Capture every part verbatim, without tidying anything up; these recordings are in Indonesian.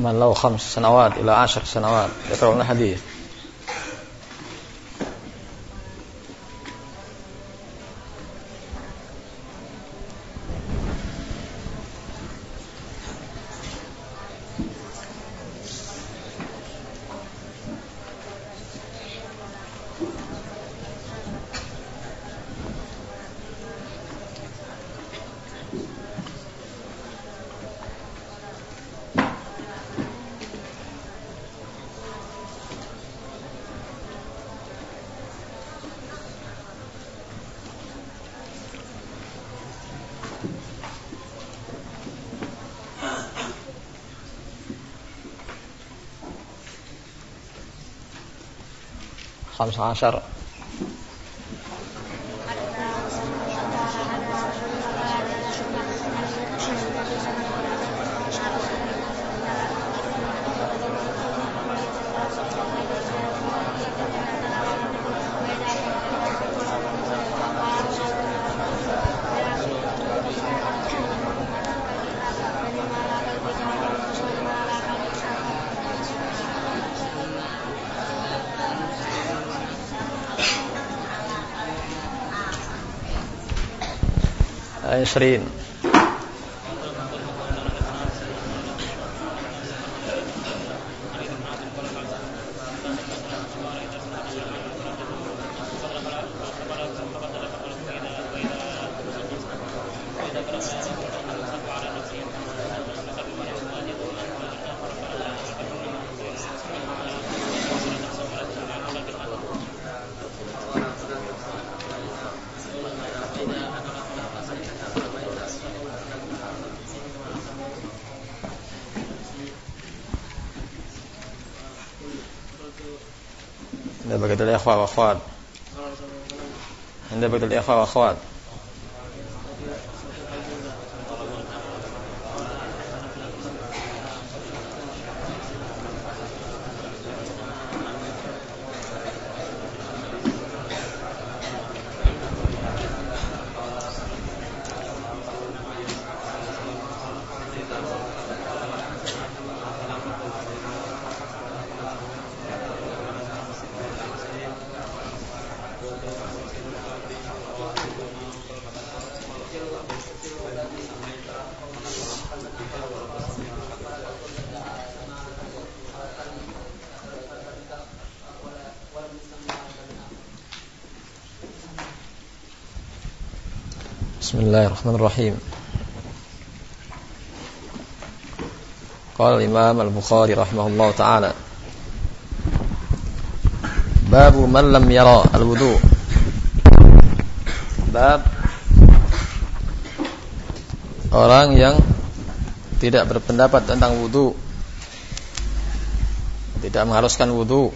من له خمس سنوات إلى عشر سنوات يقرؤون الحديث. خمس عشر عشرين عند بقية الإخوة والأخوات عند بقية الإخوة والأخوات Bismillahirrahmanirrahim. Qala al-Imam al-Bukhari rahimahullah ta'ala, Babu man lam yara al-wudu. Bab orang yang tidak berpendapat tentang wudu, tidak mengharuskan wudu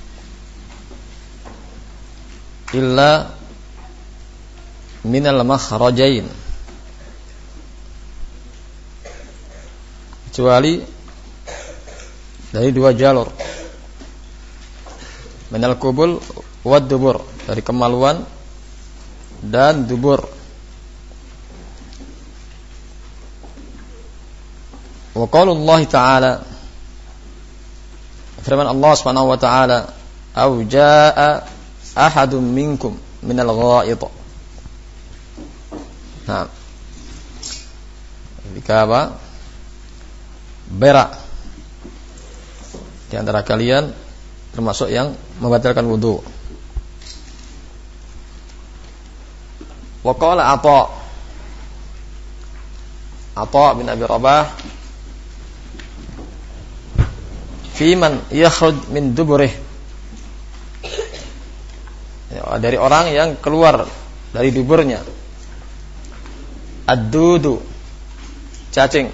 illa minal makhrajain, kecuali dari dua jalur, minal qubul wad dubur, dari kemaluan dan dubur. Wa qaulullah ta'ala, firman Allah Subhanahu wa ta'ala, au jaa ahadun minkum minal gha'id. Nah, jika apa? Berak di antara kalian, termasuk yang membatalkan wudu. Wa qala Atha, Atha bin Abi Rabah, fi man yakhruj min duburih, ya, dari orang yang keluar dari duburnya, ad-dudu, cacing,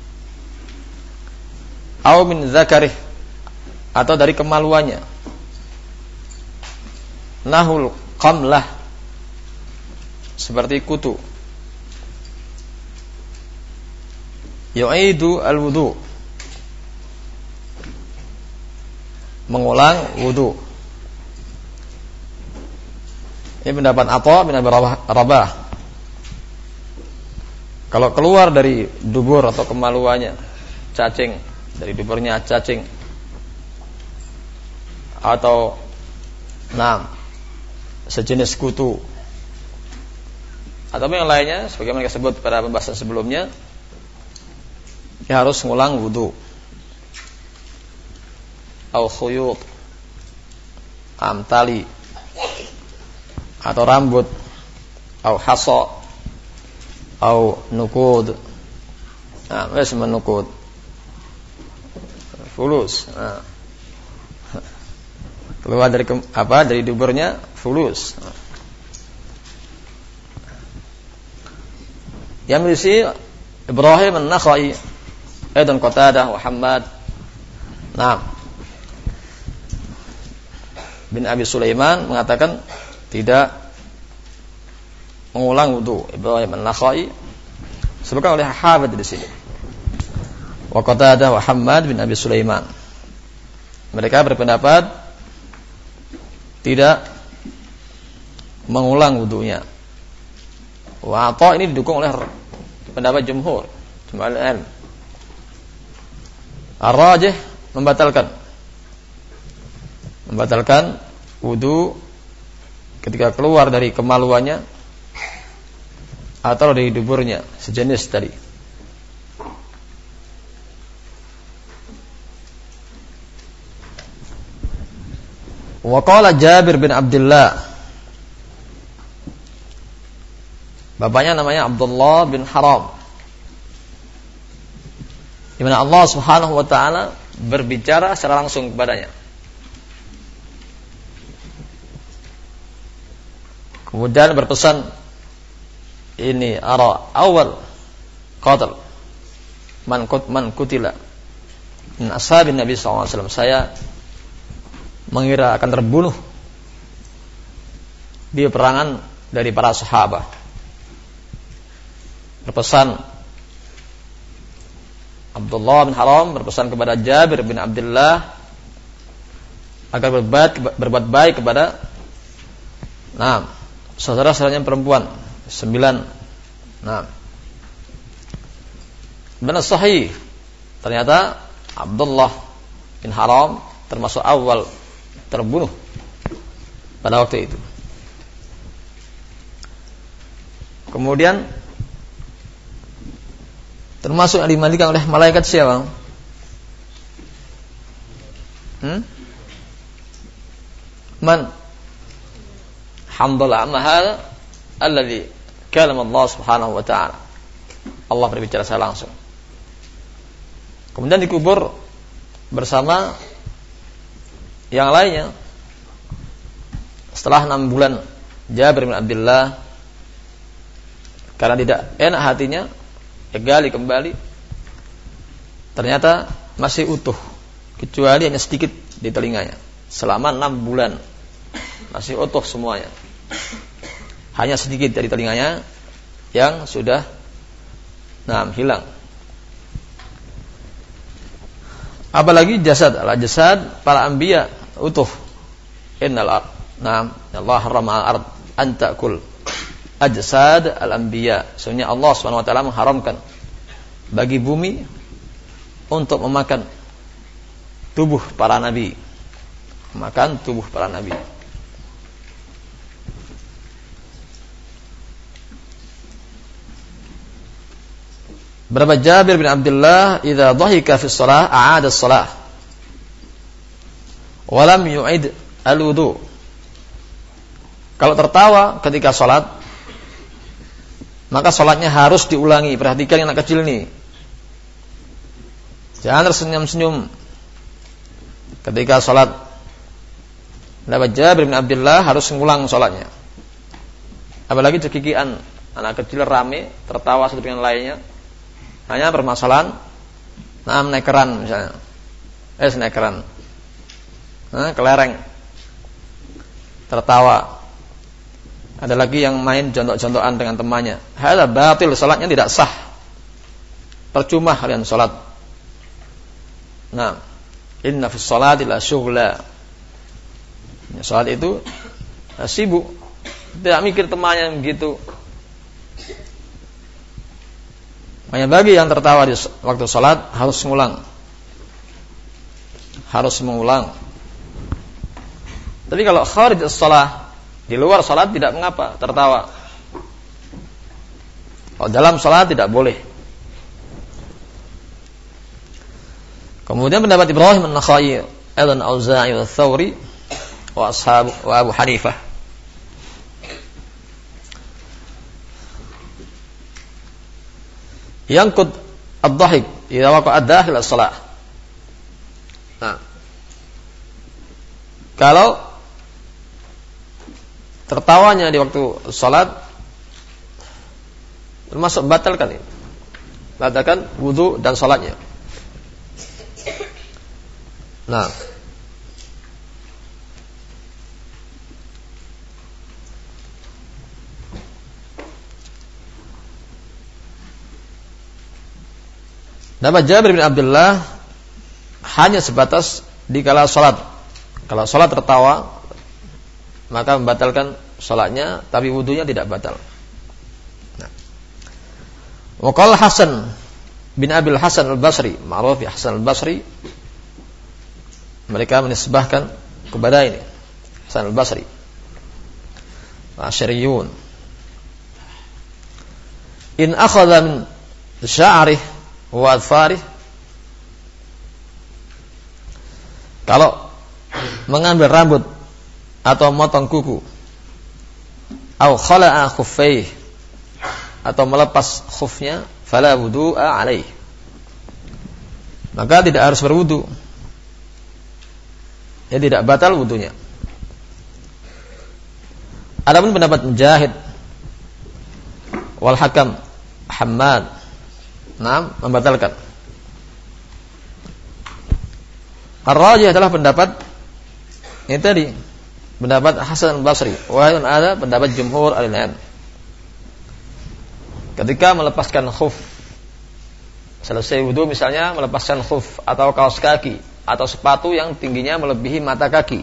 au min zakarih, atau dari kemaluannya, nahul qamlah, seperti kutu, yu'idu al-wudu, mengulang wudu. Ini pendapat Atha bin Abi Rabah. Kalau keluar dari dubur atau kemaluannya cacing, dari duburnya cacing atau enam sejenis kutu atau yang lainnya sebagaimana kita sebut pada pembahasan sebelumnya, dia harus mengulang wudu. Au khuyut, am tali atau rambut, au hasa, au nukud. Nah, wes menukud. Fulus. Nah. Keluar dari apa? Dari duburnya fulus. Yang berisi Ibrahim an-Nakhai, Aidan Qatadah wa Hammad. Nah, bin Abi Sulaiman mengatakan tidak mengulang wudu. Ibrahim an-Nakhai disebutkan oleh Hafidz di sini. Wa Qatadah wa Hammad bin Abi Sulaiman. Mereka berpendapat tidak mengulang wudunya. Wa Atha ini didukung oleh pendapat jumhur, jumhur ilmu. Ar-rajih membatalkan membatalkan wudu ketika keluar dari kemaluannya atau dari duburnya, sejenis tadi. Wa qala Jabir bin Abdullah, bapaknya namanya Abdullah bin Haram, di mana Allah Subhanahu wa taala berbicara secara langsung kepadanya. Kemudian berpesan, ini ara awal qatl man kut man kutila min ashabin Nabi sallallahu alaihi wasallam. Saya mengira akan terbunuh di peperangan dari para sahabat. Berpesan Abdullah bin Haram berpesan kepada Jabir bin Abdullah agar berbuat berbuat baik kepada nah saudara-saudaranya perempuan sembilan. Nah, benar sahih. Ternyata Abdullah bin Haram termasuk awal terbunuh pada waktu itu. Kemudian termasuk yang dimandikan oleh malaikat siapa? Hmm? Man? Hamdalah mahal alladhi kalam Allah Subhanahu wa taala. Allah berbicara secara langsung. Kemudian dikubur bersama yang lainnya. Setelah enam bulan Jabir bin Abdullah karena tidak enak hatinya gali kembali, ternyata masih utuh kecuali hanya sedikit di telinganya. Selama enam bulan masih utuh semuanya, hanya sedikit dari telinganya yang sudah nah, hilang. Apalagi jasad, ala jasad para anbiya utuh. Innal ard, na'am, Allah harrama al-ard an ta'kul ajsad al-anbiya. Sebenarnya Allah Subhanahu wa taala mengharamkan bagi bumi untuk memakan tubuh para nabi. Makan tubuh para nabi. Berapa Jabir bin Abdullah idza dhahika fi shalah a'ada as-shalah wa lam yu'id al-wudu. Kalau tertawa ketika salat, maka salatnya harus diulangi. Perhatikan yang anak kecil ini. Jangan tersenyum-senyum ketika salat. Berapa Jabir bin Abdullah harus mengulang salatnya. Apalagi cekikian anak kecil rame tertawa satu dengan lainnya. Hanya permasalahan nah nekeran misalnya. Eh nekeran. Nah, kelereng. Tertawa. Ada lagi yang main jontok-jontokan dengan temannya. Hadza batil, salatnya tidak sah. Percuma kalian salat. Nah, inna fis salati la syughla. Salat itu sibuk. Tidak mikir temannya begitu. Hanya bagi yang tertawa di waktu salat harus ngulang. harus mengulang. Tapi kalau kharij as-shalah, di luar salat tidak mengapa tertawa. Kalau dalam salat tidak boleh. Kemudian pendapat Ibrahim an-Nakhai, Al Auza'i wa Thawri wa ashab wa Abu Hanifah. Yangqud ad-dhahik idza waqa'a dakhil as-shalah. Nah, kalau tertawanya di waktu salat termasuk batalkan ini. Batalkan wudu dan salatnya. Nah, nama Jabir bin Abdullah hanya sebatas di kala salat. Kalau salat tertawa, maka membatalkan salatnya, tapi wudunya tidak batal. Nah. Wa qala Hasan bin Abil Hasan al-Basri, ma'ruf bi Hasan al-Basri, mereka menisbahkan kepada ini Hasan al-Basri, Asyariyun. In akhadha min sya'rih wa adfarih, kalau mengambil rambut atau motong kuku, atau khala'a khuffayh, atau melepas khufnya, fala wudu'a alaih, maka tidak harus berwudu. Ya, tidak batal wudunya. Adapun pendapat Mujahid wal Hakam Hammad, nah, membatalkan. Ar-rajih adalah pendapat ini tadi, pendapat Hasan al-Basri. Wahai ada pendapat jumhur al-ilm. Ketika melepaskan khuf, selesai wudu misalnya melepaskan khuf atau kaos kaki atau sepatu yang tingginya melebihi mata kaki,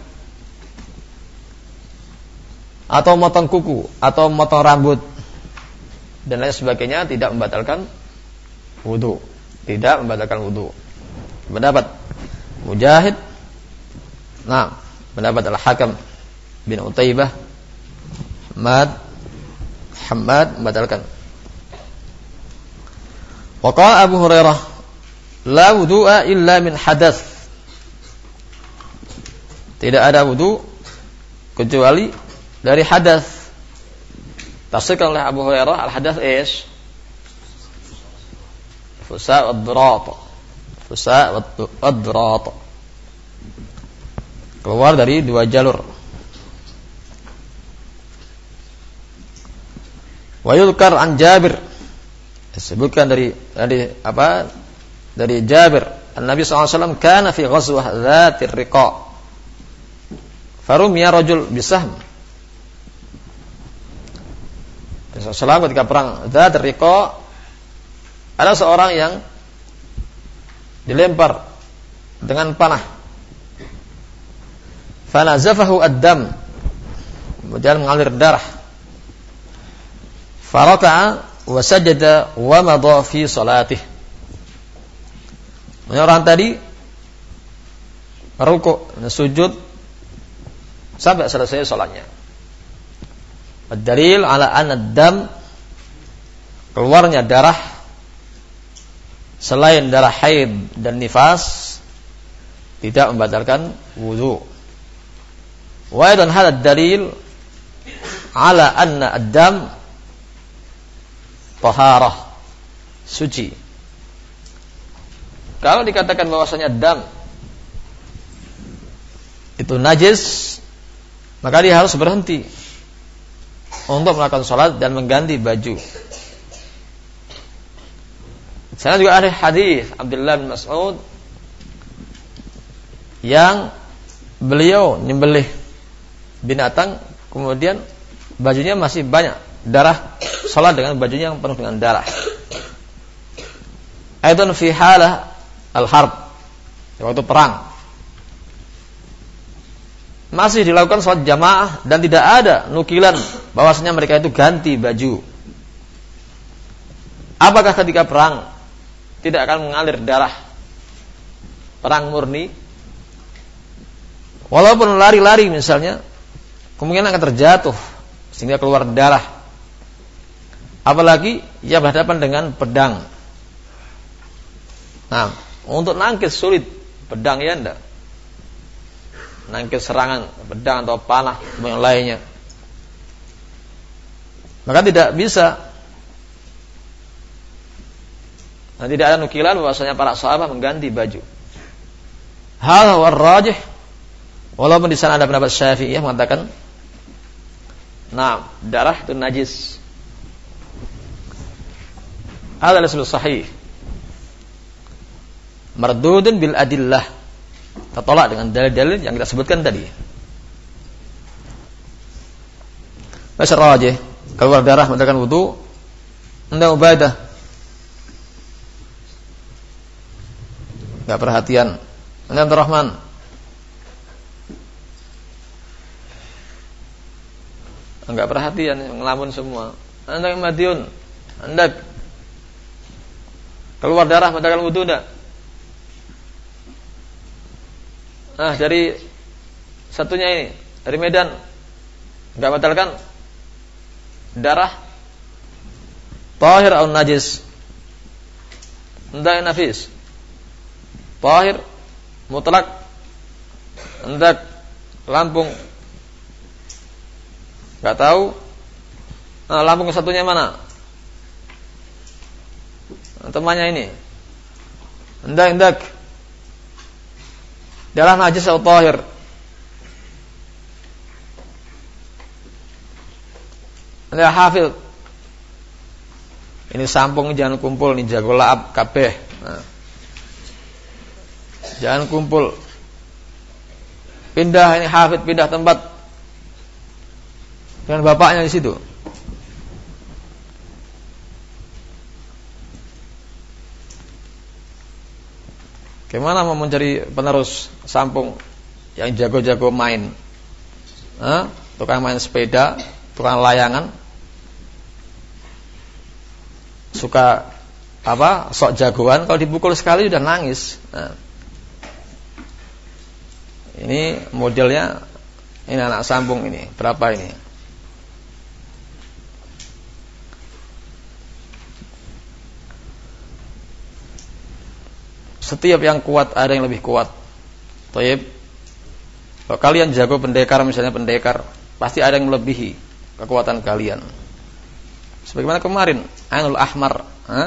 atau motong kuku atau motong rambut dan lain sebagainya, tidak membatalkan wudu, tidak membatalkan wudu. Pendapat Mujahid, nah, pendapat Al-Hakam bin Utaibah, Hamad, Hamad membatalkan. Wa qala Abu Hurairah, la wudu'a illa min hadath. Tidak ada wudu kecuali dari hadas. Tafsirkan oleh Abu Hurairah, al-hadas is fusa' wad-durat. Fusa' wad-durat. Keluar dari dua jalur. Wa yudhkar an Jabir, disebutkan dari dari apa? Dari Jabir, An-Nabi sallallahu alaihi wasallam kana fi ghazwah dzatir riqa'. Farumiya rajul bisahm. Rasulullah ketika perang Dzatir Riqa, ada seorang yang dilempar dengan panah. Fanazafahu ad-dam, kemudian mengalir darah. Faraka'a wa sajada wa madha fi salatih. Orang tadi rukuk dan sujud sampai selesai salatnya. Ad-dalil ala anna ad-dam, keluarnya darah selain darah haid dan nifas, tidak membatalkan wudu. Wa aidan hadha ad-dalil ala anna ad-dam taharah, suci. Kalau dikatakan bahwasanya dam itu najis, maka dia harus berhenti untuk melakukan sholat dan mengganti baju. Sana juga ada hadis Abdullah bin Mas'ud yang beliau nyembelih binatang, kemudian bajunya masih banyak darah, sholat dengan bajunya yang penuh dengan darah. Aidan fi halah al-harb, waktu perang masih dilakukan sholat jamaah dan tidak ada nukilan bahwasanya mereka itu ganti baju. Apakah ketika perang tidak akan mengalir darah perang murni, Walaupun lari-lari misalnya, kemungkinan akan terjatuh sehingga keluar darah. Apalagi ia berhadapan dengan pedang. Nah, untuk nangkis sulit, pedang ya enggak. Nangkis serangan pedang atau panah atau yang lainnya. Maka tidak bisa. Nah, tidak ada nukilan bahwasanya para sahabat mengganti baju. Hal warrajih, walaupun di sana ada pendapat Syafi'iyah mengatakan, nah, darah itu najis. Ada lebih sahih. Mardudun bil adillah. Tertolak dengan dalil-dalil yang kita sebutkan tadi. Masya rajih, keluar darah membatalkan wudu, anda Ubadah enggak perhatian. Anda Abdul Rahman enggak perhatian, ngelamun semua. Anda Madiun, Anda keluar darah membatalkan wudu enggak? Nah, dari satunya ini, dari Medan, enggak batalkan darah tahir atau najis? Hendak nafis tahir mutlak, hendak Lampung enggak tahu. Nah, Lampung satunya mana? Temannya ini hendak hendak darah najis atau tahir? Anda hafil. Ini sampung jangan kumpul, ini jago laab kabeh. Nah. Jangan kumpul. Pindah ini hafid, pindah tempat. Dengan bapaknya di situ. Gimana mau mencari penerus sampung yang jago-jago main? Hah? Tukang main sepeda, tukang layangan, suka apa? Sok jagoan, kalau dipukul sekali sudah nangis. Nah. Ini modelnya, ini anak sampung ini, berapa ini? Setiap yang kuat ada yang lebih kuat. Thayyib. Kalau kalian jago pendekar, misalnya pendekar, pasti ada yang melebihi kekuatan kalian. Sebagaimana kemarin Ainul Ahmar, ha?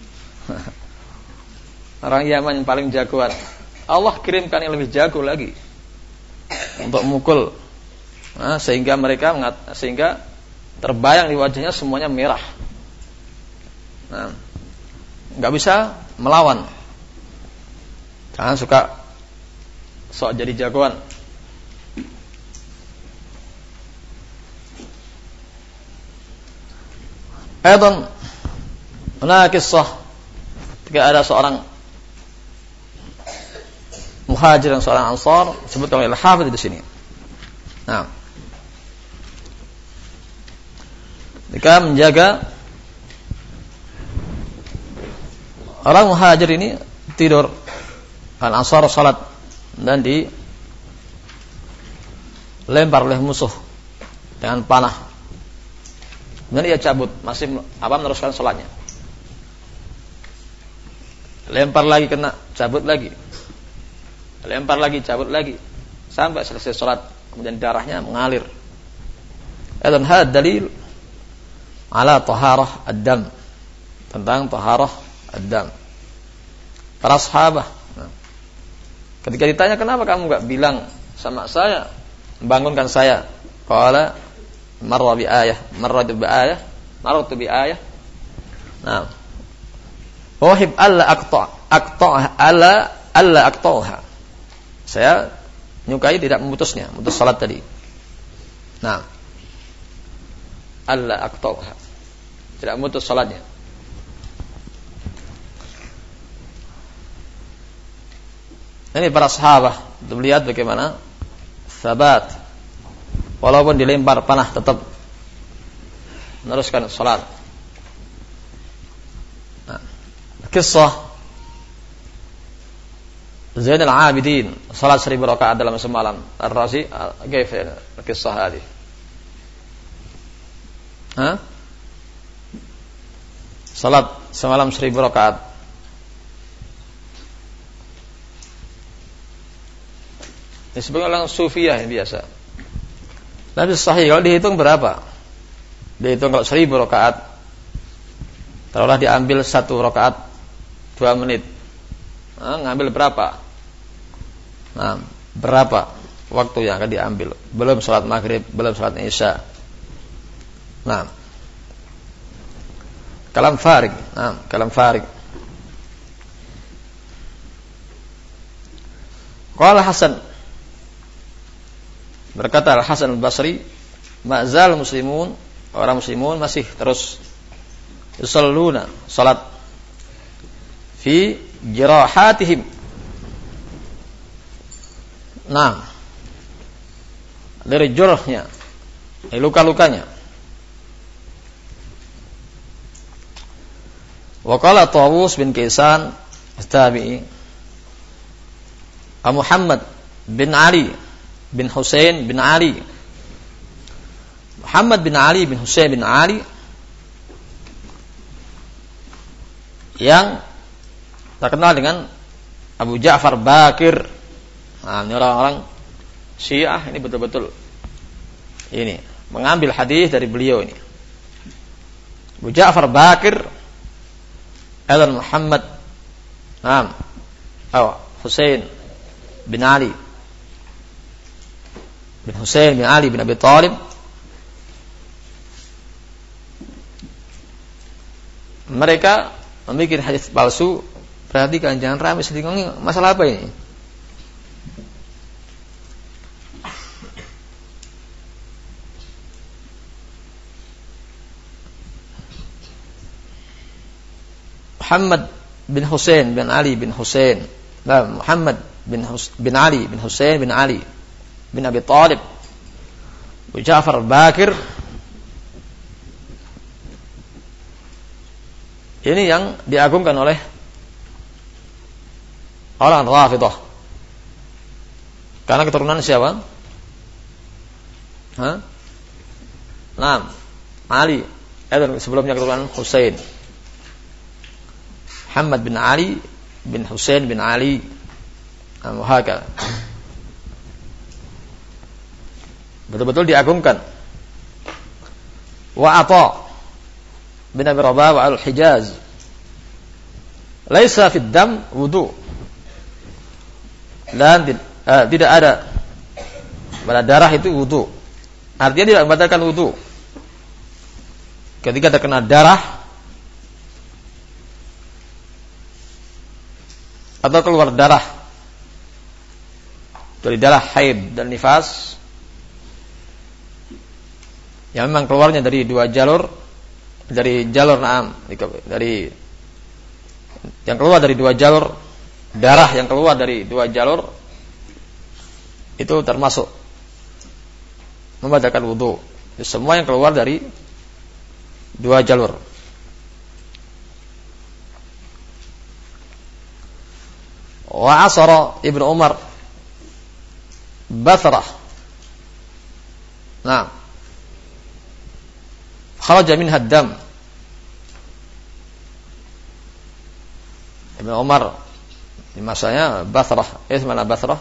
Orang Yaman yang paling jagoan. Allah kirimkan yang lebih jago lagi untuk mukul, nah, sehingga mereka mengat, sehingga terbayang di wajahnya semuanya merah. Nah, nggak bisa melawan. Jangan suka sok jadi jagoan. Aidan, ada kisah ketika ada seorang muhajir dan seorang ansar, disebutkan oleh Al-Hafidz di sini. Nah, ketika menjaga orang muhajir ini tidur, kan ansar salat dan di lempar oleh musuh dengan panah. Kemudian ia cabut, masih apa meneruskan salatnya. Lempar lagi kena, cabut lagi. Lempar lagi, cabut lagi, sampai selesai salat. Kemudian darahnya mengalir. Dan had dalil ala taharah ad-dam, tentang taharah ad-dam. Para sahabat, nah, ketika ditanya kenapa kamu enggak bilang sama saya, bangunkan saya, qala marra bi ayah, marra bi ayah, marra bi ayah. Nah, uhib alla aqta aqta alla alla aqtaha. Saya menyukai tidak memutusnya, memutus salat tadi. Nah, alla aqtaha, tidak memutus salatnya. Ini para sahabat, untuk melihat bagaimana sabat, walaupun dilempar panah tetap meneruskan salat. Nah, kisah Zainal Abidin, salat seribu rakaat dalam semalam. Ar-Razi, kaifa kisah hadis? Hah? Salat semalam seribu rakaat. Ini sebagai orang sufiyah yang biasa. Tapi sahih kalau dihitung berapa? Dihitung kalau seribu rakaat, taruhlah diambil satu rakaat dua menit. Nah, ngambil berapa? Nah, berapa waktu yang akan diambil? Belum salat maghrib, belum salat isya. Nah, kalam farik. Nah, kalam farik. Qala Hasan, berkata Al-Hasan Al-Basri, ma'zal muslimun, orang muslimun masih terus yusalluna, salat fi jirahatihim. Nah, dari jurahnya, dari luka-lukanya. Wa qala Tawus bin Kaisan Tabi'i, Muhammad bin Ali bin Husain bin Ali, Muhammad bin Ali bin Husain bin Ali yang terkenal dengan Abu Ja'far Bakir. Nah, ini orang-orang Syiah ini betul-betul ini mengambil hadis dari beliau ini. Abu Ja'far Bakir Al Muhammad Naam atau Husain bin Ali bin Husain bin Ali bin Abi Thalib. Mereka membuat hadis palsu. Perhatikan, jangan ramai sedikit. Masalah apa ini? Muhammad bin Husain bin Ali bin Husain, nah, Muhammad bin, Hus- bin Ali bin Husain bin Ali bin Abi Thalib, Abu Ja'far Bakir. Ini yang diagungkan oleh orang Rafidah. Karena keturunan siapa? Hah? Naam, Ali. Eh, sebelumnya keturunan Husain. Muhammad bin Ali bin Husain bin Ali, Muhammad. Betul-betul diagungkan. Wa Atha bin Abi Rabah wa Al-Hijaz, laisa fid dam wudu. Dan uh, tidak ada pada darah itu wudu. Artinya tidak membatalkan wudu. Ketika terkena darah atau keluar darah dari darah haid dan nifas yang memang keluarnya dari dua jalur, dari jalur naam, dari yang keluar dari dua jalur, darah yang keluar dari dua jalur itu termasuk membatalkan wudu. Semua yang keluar dari dua jalur. Wa asara Ibnu Umar Basrah. Nah, kharaja minha ad-dam. Ibnu Umar di masanya Basrah, eh mana Basrah?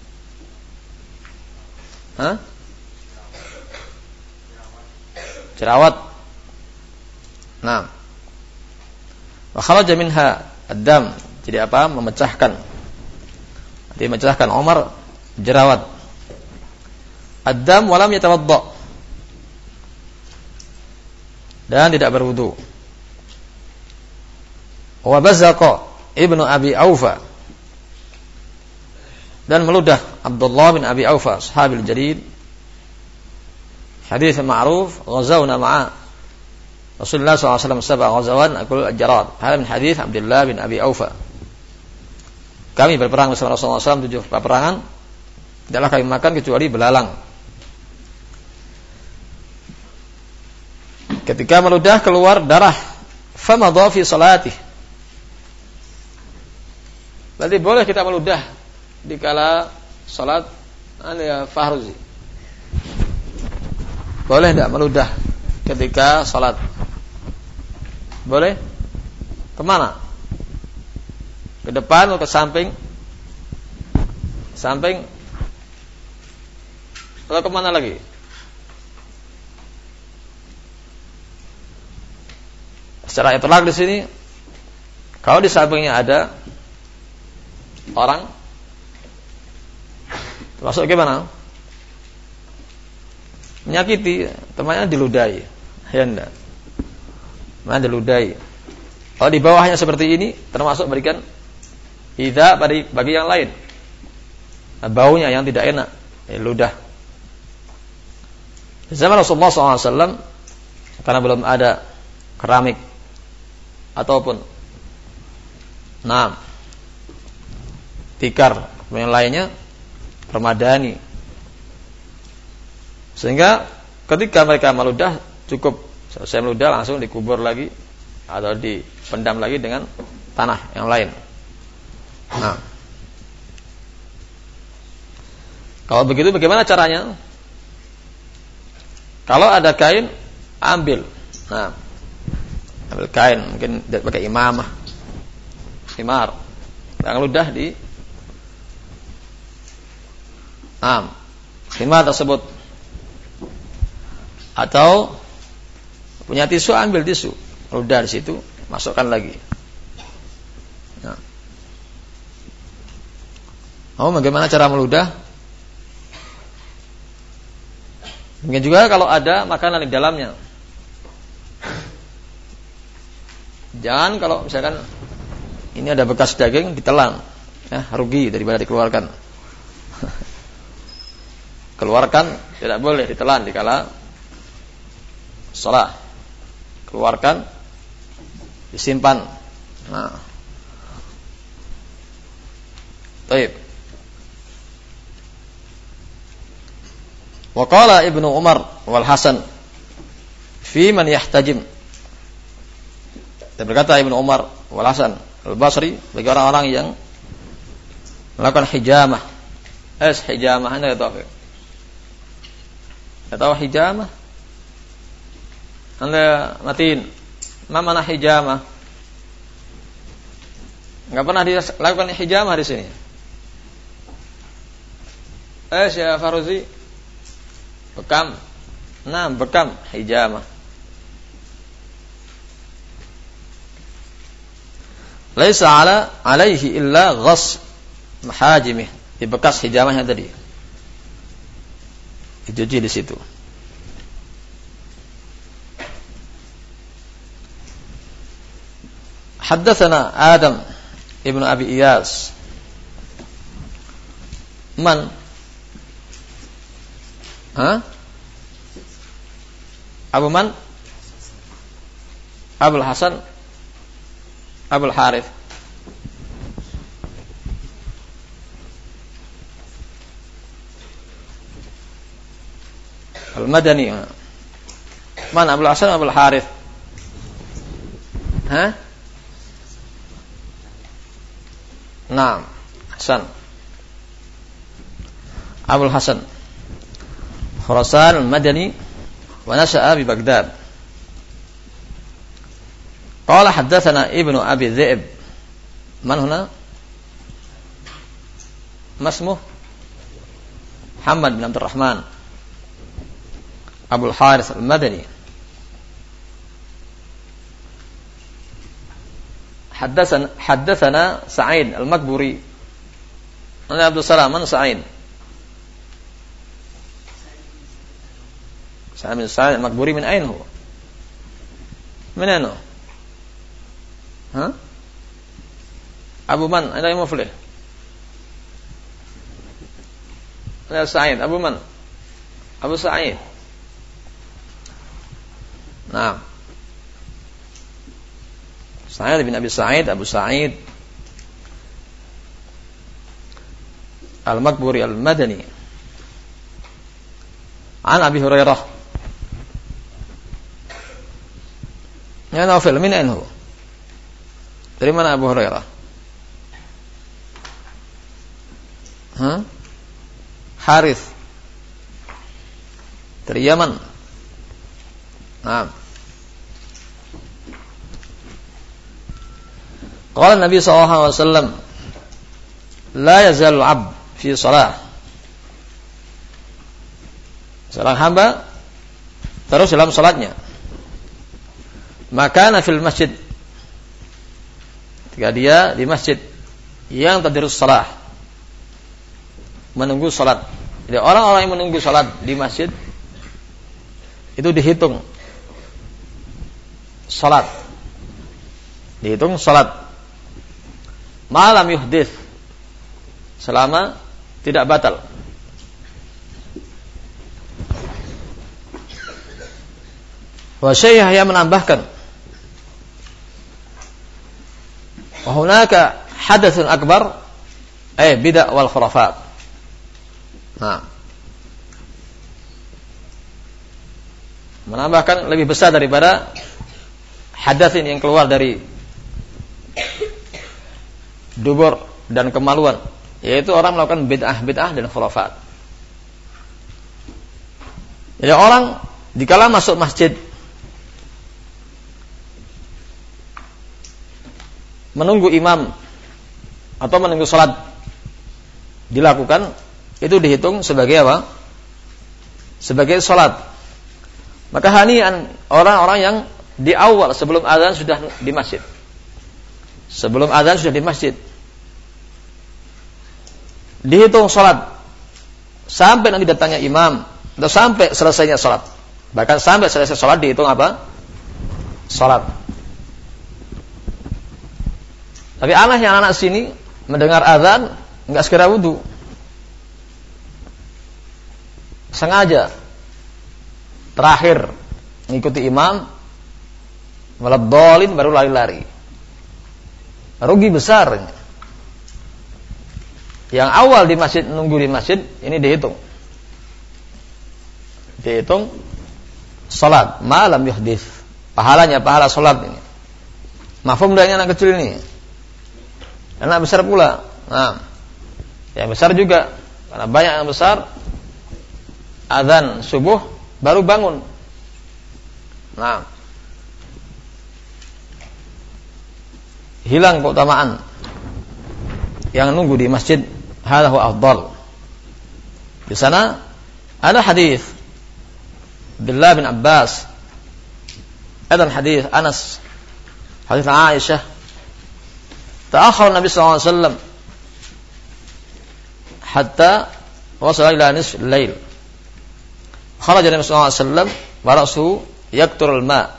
Hah? Jerawat. Nah, wa kharaja minha ad-dam. Jadi apa? Memecahkan. Dia memecahkan Umar jerawat. Ad-dam walam yatawadda. Dan tidak berwudu. Wa bazaqa Ibnu Abi Aufa. Dan meludah Abdullah bin Abi Aufa, sahabil jalil. Hadis ma'ruf, ghazawna ma'a Rasulullah sallallahu alaihi wasallam sab'a ghazawan akul al-jarad. Hal min hadis Abdullah bin Abi Aufa. Kami berperang bersama Rasulullah sallallahu alaihi wasallam tujuh peperangan, tidaklah kami makan kecuali belalang. Ketika meludah keluar darah, famadha fi salatih. Berarti boleh kita meludah dikala salat ya fardhu. Boleh tidak meludah ketika salat? Boleh? Kemana? Ke depan atau ke samping? Samping? Atau kemana lagi? Secara itlaq di sini, kalau di sampingnya ada orang, termasuk gimana? Menyakiti, temannya diludahi, ya enggak? Temannya diludahi. Kalau di bawahnya seperti ini, termasuk berikan idza bagi bagi yang lain. Nah, baunya yang tidak enak, ya, ludah. Di zaman Rasulullah shallallahu alaihi wasallam, karena belum ada keramik ataupun nah tikar yang lainnya, permadani, sehingga ketika mereka meludah cukup selesai meludah langsung dikubur lagi atau dipendam lagi dengan tanah yang lain. Nah, kalau begitu bagaimana caranya? Kalau ada kain, ambil. Nah, ambil kain, mungkin pakai imamah, khimar, yang ludah di am khimar tersebut, atau punya tisu, ambil tisu, ludah di situ, masukkan lagi. Nah, oh, bagaimana cara meludah? Mungkin juga kalau ada makanan di dalamnya. Jangan kalau misalkan ini ada bekas daging ditelan, ya, rugi daripada dikeluarkan. Keluarkan, tidak boleh ditelan dikala shalah. Keluarkan, disimpan. Nah, baik. Wa qala Ibnu Umar wal Hasan fi man yahtajim. Dan berkata Ibnu Umar wal Hasan al-Basri bagi orang-orang yang melakukan hijamah. Es hijamah, Anda tahu? Tidak tahu hijamah? Anda matiin. Ma mana hijamah? Enggak pernah dilakukan hijamah di sini. Eh, ya Faruzi. Bekam. Nah, bekam hijamah. Laisa ala alaihi illa ghas mahajimih. Di bekas hijamahnya tadi. Dicuci di situ. Haddatsana Adam ibnu Abi Iyas. Man? Hah? Abu Man? Abul Hasan? Abul Harith? Al-Madani. Mana Abul Hasan Abul Harith? Hah? Naam, Hasan. Abul Hasan Khurasan al-Madani wa nasha'a bi Baghdad. Qala haddatsana Ibnu Abi Dhi'b. Man huna? Masmuh Muhammad bin Abdul Rahman Abul Harith al-Madani. Haddatsana haddatsana Sa'id al-Makburi. Ana Abdul Salam, man Sa'id? Sa'id bin Sa'id al-Makburi min ain huwa? Min ain? Ha? Abu Man, ada yang muflih? Ada Sa'id, Abu Man. Abu Sa'id. Nah, Sa'id bin Abi Sa'id, Abu Sa'id Al-Makburi Al-Madani An Abi Hurairah. Ya Naufil, min anhu? Dari mana Abu Hurairah? huh? Harith dari Yaman. Nah, qala Nabi sallallahu alaihi wasallam, la yazalu 'abd fi shalah. Seorang hamba terus dalam salatnya. Maka fil masjid, ketika dia di masjid yang tadirus salah, menunggu salat. Jadi orang-orang yang menunggu salat di masjid itu dihitung salat, dihitung salat malam yuhdits, selama tidak batal. Wa Syekh Yahya menambahkan, wa hunaka hadatsun akbar, eh bid'ah wal khurafat. Nah, menambahkan lebih besar daripada hadatsin yang keluar dari dubur dan kemaluan, yaitu orang melakukan bid'ah-bid'ah dan khurafat. Jadi orang dikala masuk masjid menunggu imam atau menunggu salat dilakukan, itu dihitung sebagai apa? Sebagai salat. Maka hanian orang-orang yang di awal sebelum azan sudah di masjid. Sebelum azan sudah di masjid. Dihitung salat sampai nanti datangnya imam atau sampai selesainya salat. Bahkan sampai selesai salat dihitung apa? Salat. Tapi anehnya anak-anak sini mendengar azan enggak segera wudu. Sengaja terakhir mengikuti imam, waladhdallin, baru lari-lari. Rugi besar. Yang awal di masjid, nunggu di masjid, ini dihitung. Dihitung salat malam yuhdits. Pahalanya pahala salat ini. Mafhum dari anak kecil ini. Anak besar pula. Nah, yang besar juga, karena banyak yang besar azan subuh baru bangun. Nah, hilang keutamaan yang nunggu di masjid. Hadza huwa afdal. Di sana ada hadis Abdullah bin Abbas, ada hadis Anas, hadis Aisyah. Ta'akhkhara Nabi sallallahu alaihi wasallam hatta wasala ila nisf al-lail. Kharaja Nabi sallallahu alaihi wasallam wa ra'suhu yakturul ma.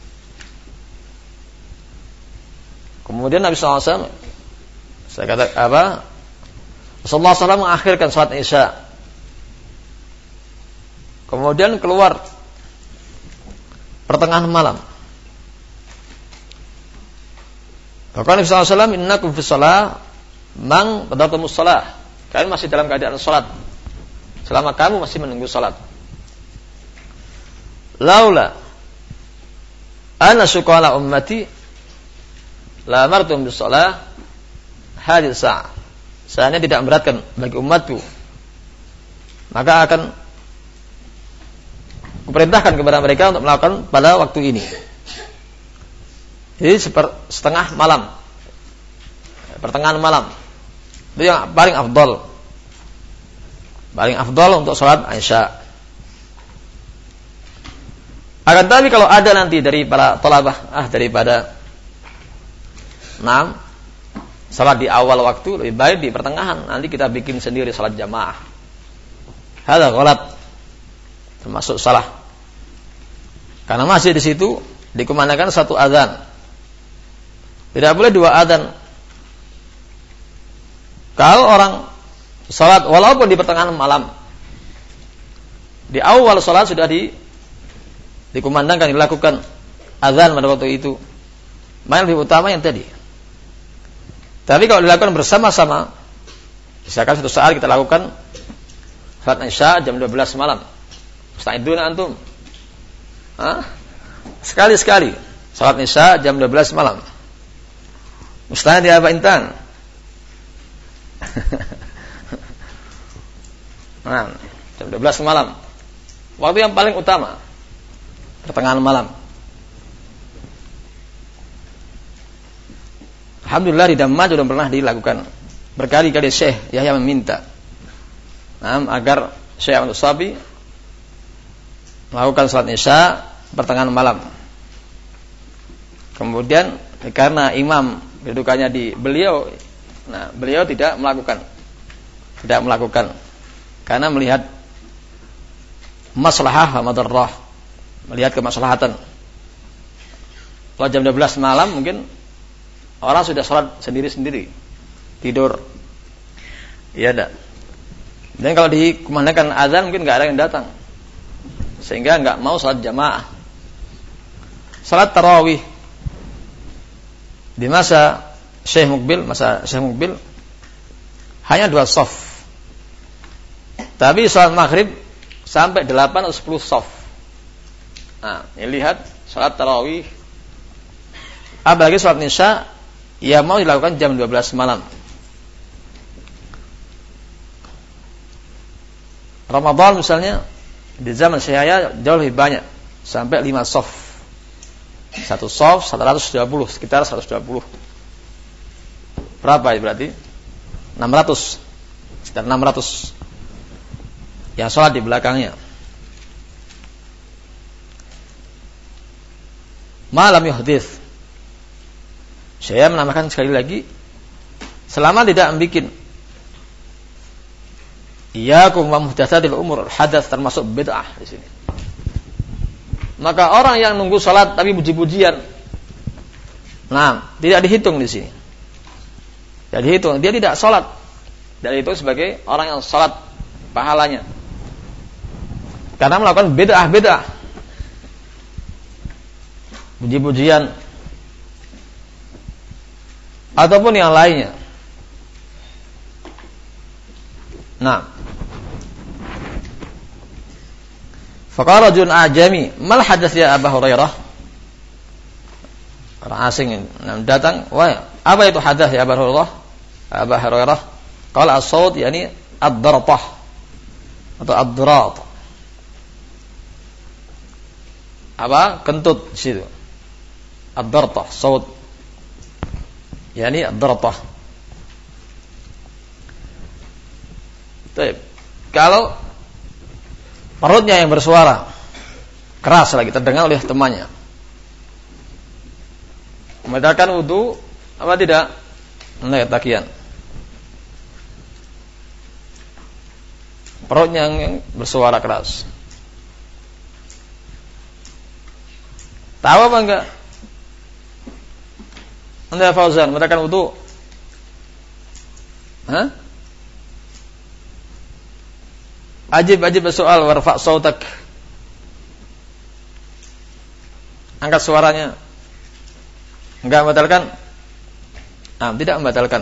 Kemudian Nabi sallallahu alaihi wasallam, saya kata apa? Rasulullah sallallahu alaihi wasallam mengakhirkan salat Isya. Kemudian keluar pertengahan malam. Maka Nabi sallallahu alaihi wasallam, innakum fi shalah man qadatumus shalah. Kalian masih dalam keadaan salat selama kamu masih menunggu salat. Laula ana syuqala ummati la amartum bis shalah hadhihi sa'ah. Seandainya tidak memberatkan bagi umatku, maka akan kuperintahkan kepada mereka untuk melakukan pada waktu ini. Jadi seper, setengah malam, pertengahan malam, itu yang paling afdal, paling afdal untuk sholat Isya. Akan tapi kalau ada nanti dari para thalabah, ah daripada enam salat di awal waktu, lebih baik di pertengahan. Nanti kita bikin sendiri salat jamaah. Hadza ghalat, termasuk salah. Karena masih di situ dikumandangkan satu azan. Tidak boleh dua azan. Kalau orang salat walaupun di pertengahan malam, di awal salat sudah di dikumandangkan, dilakukan azan pada waktu itu, mana lebih utama yang tadi. Tapi kalau dilakukan bersama-sama, misalkan suatu saat kita lakukan salat Isya jam dua belas malam, musta'iduna antum, Hah? sekali-sekali salat Isya jam dua belas malam, musta'id ya Pak Intan. Nah, jam dua belas malam. Waktu yang paling utama, pertengahan malam. Alhamdulillah di Damaj sudah pernah dilakukan. Berkali-kali Syekh Yahya meminta, nah, agar Syekh Ahmad Sabi melakukan salat Isya pertengahan malam. Kemudian karena imam kedudukannya di beliau, nah beliau tidak melakukan, tidak melakukan, karena melihat maslahah wa madarrah, melihat kemaslahatan. Kalau jam dua belas malam mungkin orang sudah sholat sendiri-sendiri, tidur, iya dah. Dan kalau dikumandangkan azan mungkin nggak ada yang datang, sehingga nggak mau sholat jamaah. Sholat tarawih di masa Syekh Mukbil, masa Syekh Mukbil hanya dua shaf. Tapi sholat maghrib sampai delapan atau sepuluh shaf. Nah, ini lihat sholat tarawih, apalagi sholat isya yang mau dilakukan jam dua belas malam. Ramadan misalnya di zaman Syekh jauh lebih banyak, sampai lima shaf. Satu shaf seratus dua puluh, sekitar seratus dua puluh. Berapa ya berarti? enam ratus. Sekitar enam ratus yang sholat di belakangnya. Malam yuhdits. Saya menambahkan sekali lagi, selama tidak membuat iyyakum wa muhdatsatil umur, hadas termasuk bid'ah di sini. Maka orang yang nunggu sholat tapi puji-pujian, nah, tidak dihitung di sini. Tidak dihitung, dia tidak sholat. Dan itu sebagai orang yang sholat pahalanya. Karena melakukan bid'ah-bid'ah, puji-pujian ataupun yang lainnya. Nah, faqala rajulun ajami, mal hadath ya Abu Hurairah? Orang asing yang datang, wah, apa itu hadath ya Abu Hurairah? Abu Hurairah qala as-saut, yani ad-dartah atau ad-darat. Apa? Kentut di situ. Ad-dartah, saut. Yani ad-dartah. Baik. Kalau perutnya yang bersuara keras lagi terdengar oleh temannya, membatalkan wudu apa tidak? Nah, takian. Perutnya yang bersuara keras. Tahu apa enggak? Anda Fauzan, membatalkan wudu? Hah? Ajib-ajib soal, warfa' sautak. Angkat suaranya. Enggak membatalkan? Nah, tidak membatalkan.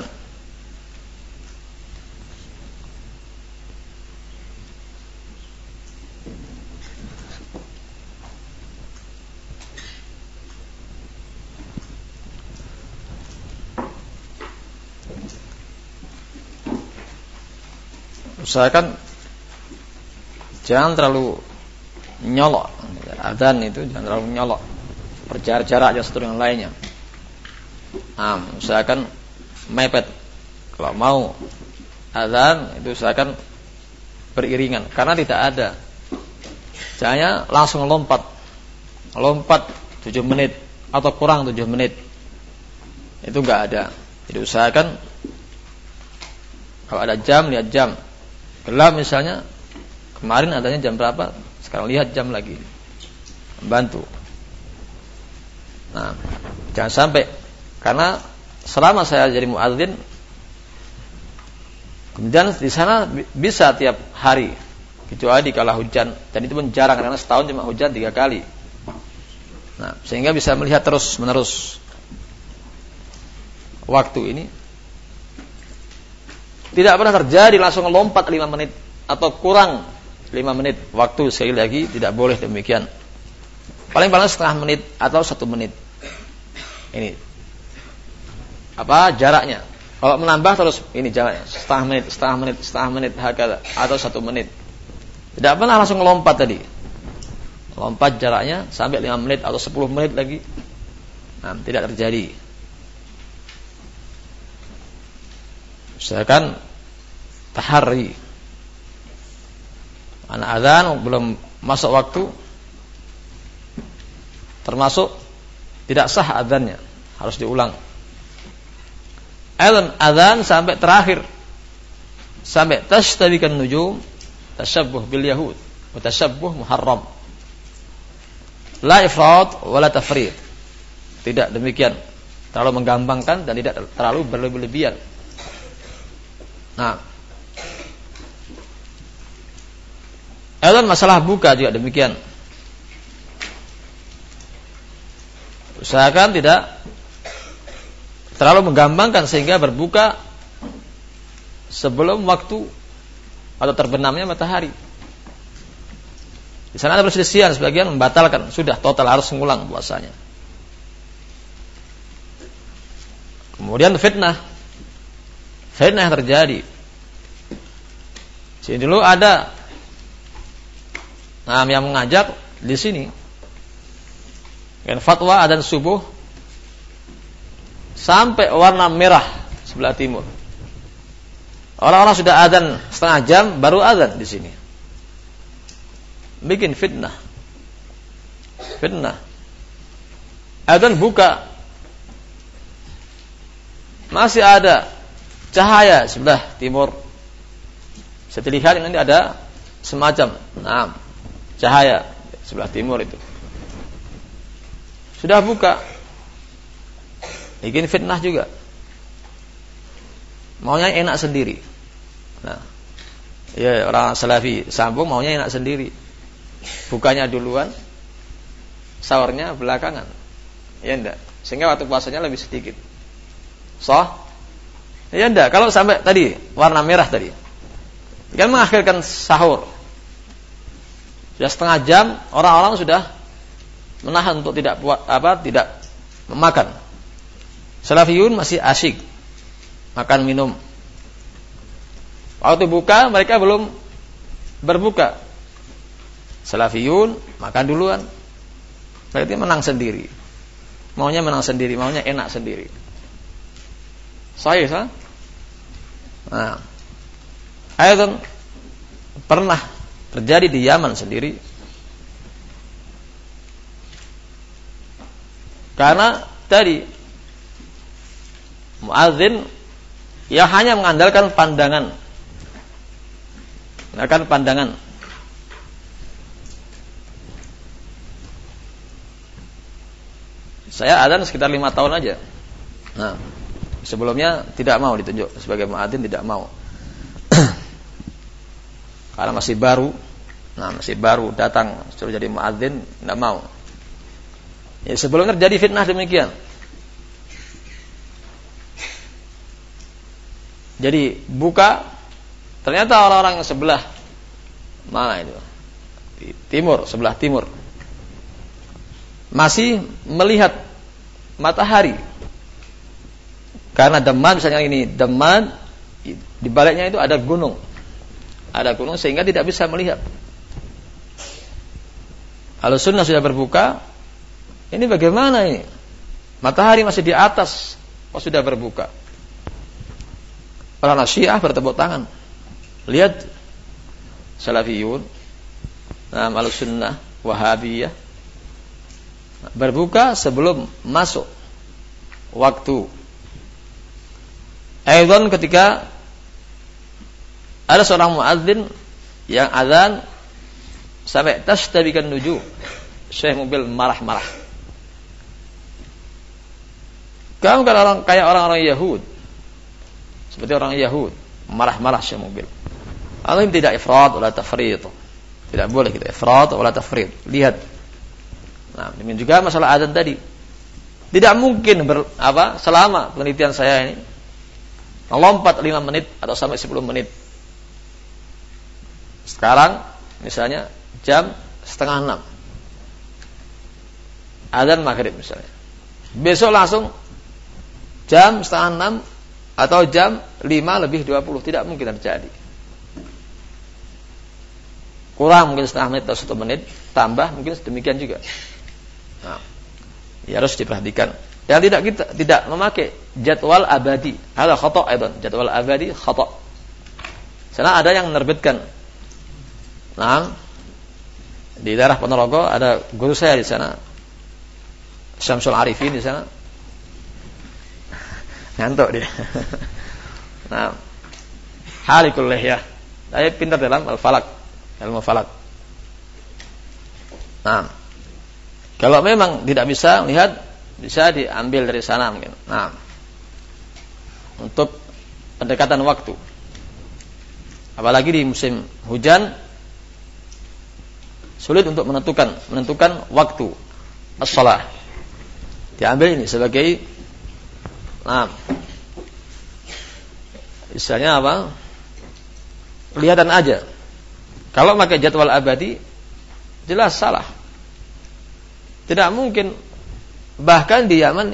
Usahakan jangan terlalu nyolok. Adzan itu jangan terlalu nyolok, berjarak-jarak aja satu dengan lainnya. Nah, usahakan mepet. Kalau mau adzan itu usahakan beriringan, karena tidak ada. Jangan langsung lompat, lompat tujuh menit atau kurang tujuh menit. Itu enggak ada. Jadi usahakan kalau ada jam, lihat jam. Gelap misalnya, kemarin adanya jam berapa, sekarang lihat jam lagi, bantu. Nah, jangan sampai, karena selama saya jadi muadzin, kemudian di sana bisa tiap hari, kecuali kala hujan, dan itu pun jarang karena setahun cuma hujan tiga kali. Nah, sehingga bisa melihat terus menerus waktu ini. Tidak pernah terjadi langsung lompat lima menit atau kurang lima menit. Waktu sekali lagi tidak boleh demikian. Paling-paling setengah menit atau satu menit. Ini apa jaraknya? Kalau menambah terus ini jangan setengah menit, setengah menit, setengah menit hakala atau satu menit. Tidak pernah langsung lompat tadi. Lompat jaraknya sampai lima menit atau sepuluh menit lagi. Nah, tidak terjadi. Misalkan tahari. Anak azan belum masuk waktu, termasuk tidak sah azannya, harus diulang. Azan azan sampai terakhir, sampai tashtabikan nujum, tashabbuh bil yahud, wa tashabbuh muharram. La ifrat wa la tafrid. Tidak demikian, terlalu menggampangkan dan tidak terlalu berlebih-lebihan. Nah, azan masalah buka juga demikian. Usahakan tidak terlalu menggampangkan sehingga berbuka sebelum waktu atau terbenamnya matahari. Di sana ada perselisihan, sebagian membatalkan, sudah total harus mengulang puasanya. Kemudian fitnah. Fitnah yang terjadi. Sini dulu ada nah, yang mengajak di sini dengan fatwa adzan subuh sampai warna merah sebelah timur. Orang-orang sudah adzan setengah jam baru adzan di sini. Bikin fitnah. Fitnah. Adzan buka masih ada cahaya sebelah timur. Saya lihat ini ada semacam nah, cahaya sebelah timur itu. Sudah buka. Bikin fitnah juga. Maunya enak sendiri. Nah, ya orang salafi sambung maunya enak sendiri. Bukanya duluan, sahurnya belakangan. Ya enggak? Sehingga waktu puasanya lebih sedikit. Sah? Ya enggak? Kalau sampai tadi warna merah tadi, kan mengakhirkan sahur. Sudah setengah jam, orang-orang sudah menahan untuk tidak buat apa, tidak memakan. Salafiyun masih asyik makan minum. Waktu buka mereka belum berbuka. Salafiyun makan duluan. Berarti menang sendiri. Maunya menang sendiri, maunya enak sendiri. Sahih, sah? Nah, ayatan pernah terjadi di Yaman sendiri. Karena tadi muadzin yang hanya mengandalkan pandangan, mengandalkan pandangan. Saya adzan sekitar lima tahun aja. Nah, sebelumnya tidak mau ditunjuk sebagai muadzin, tidak mau. Karena masih baru, nah masih baru datang suruh jadi muadzin, tidak mau. Ya, sebelumnya terjadi fitnah demikian. Jadi buka, ternyata orang-orang yang sebelah mana itu? Di timur, sebelah timur, masih melihat matahari. Karena Daman misalnya ini, Daman di baliknya itu ada gunung. Ada gunung sehingga tidak bisa melihat. Kalau sunnah sudah berbuka, ini bagaimana ini? Matahari masih di atas, kok sudah berbuka? Orang Syiah bertepuk tangan. Lihat Salafiyun, nah, Ahlussunnah, Wahabiyah berbuka sebelum masuk waktu. Aidan ketika ada seorang muadzin yang azan sampai tashtabikan nuju, Syekh mobil marah-marah. Kamu kan orang kayak orang-orang Yahud, seperti orang Yahud, marah-marah Syekh mobil. Allah tidak ifrat wala tafrid. Tidak boleh kita ifrat wala tafrid. Lihat. Nah, demikian juga masalah azan tadi. Tidak mungkin ber, apa selama penelitian saya ini melompat lima menit atau sampai sepuluh menit. Sekarang misalnya jam setengah enam, azan maghrib misalnya. Besok langsung jam setengah enam atau jam lima lebih dua puluh, tidak mungkin terjadi. Kurang mungkin setengah menit atau satu menit, tambah mungkin sedemikian juga. Nah, ya harus diperhatikan. Yang tidak kita tidak memakai jadwal abadi, ada khata' aidan, jadwal abadi khata'. Sana ada yang menerbitkan. Nah, di daerah Ponorogo ada guru saya di sana, Syamsul Arifin di sana. Ngantuk dia. Nah, halikul lihyah. Saya pintar dalam al-falak, ilmu falak. Nah, kalau memang tidak bisa lihat, bisa diambil dari sana mungkin. Nah, untuk pendekatan waktu. Apalagi di musim hujan, sulit untuk menentukan menentukan waktu as-shalah. Diambil ini sebagai, nah, istilahnya apa? Kelihatan aja. Kalau pakai jadwal abadi, jelas salah. Tidak mungkin. Bahkan di Yaman,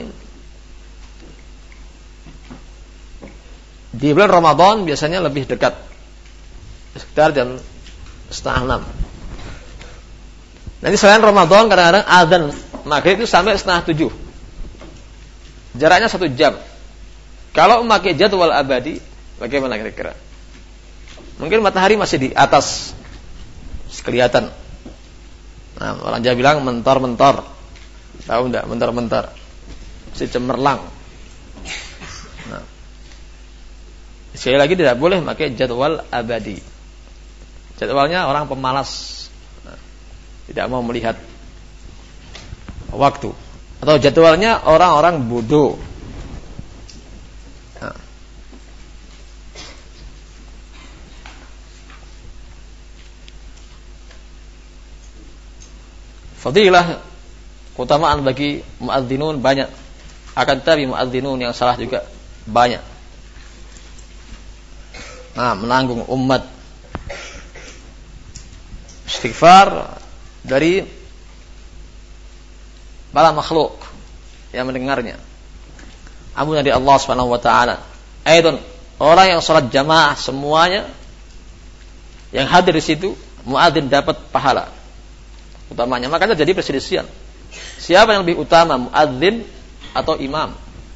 di bulan Ramadan biasanya lebih dekat, sekitar jam setengah enam. Nanti selain Ramadan kadang-kadang azan maghrib itu sampai setengah tujuh. Jaraknya satu jam. Kalau memakai jadwal abadi, bagaimana kira-kira? Mungkin matahari masih di atas, kelihatan. Nah, orang Jawa bilang mentor-mentor. Tahu enggak mentor-mentor? Si cemerlang. Nah, sekali lagi tidak boleh memakai jadwal abadi. Jadwalnya orang pemalas, nah, tidak mau melihat waktu. Atau jadwalnya orang-orang bodoh. Nah. Fadilah, keutamaan bagi muadzinun banyak. Akan tetapi muadzinun yang salah juga banyak. Nah, menanggung umat. Istighfar dari para makhluk yang mendengarnya. Ampunan dari Allah Subhanahu wa taala. Aidon, orang yang salat jamaah semuanya yang hadir di situ, muadzin dapat pahala utamanya. Makanya jadi perselisihan. Siapa yang lebih utama, muadzin atau imam?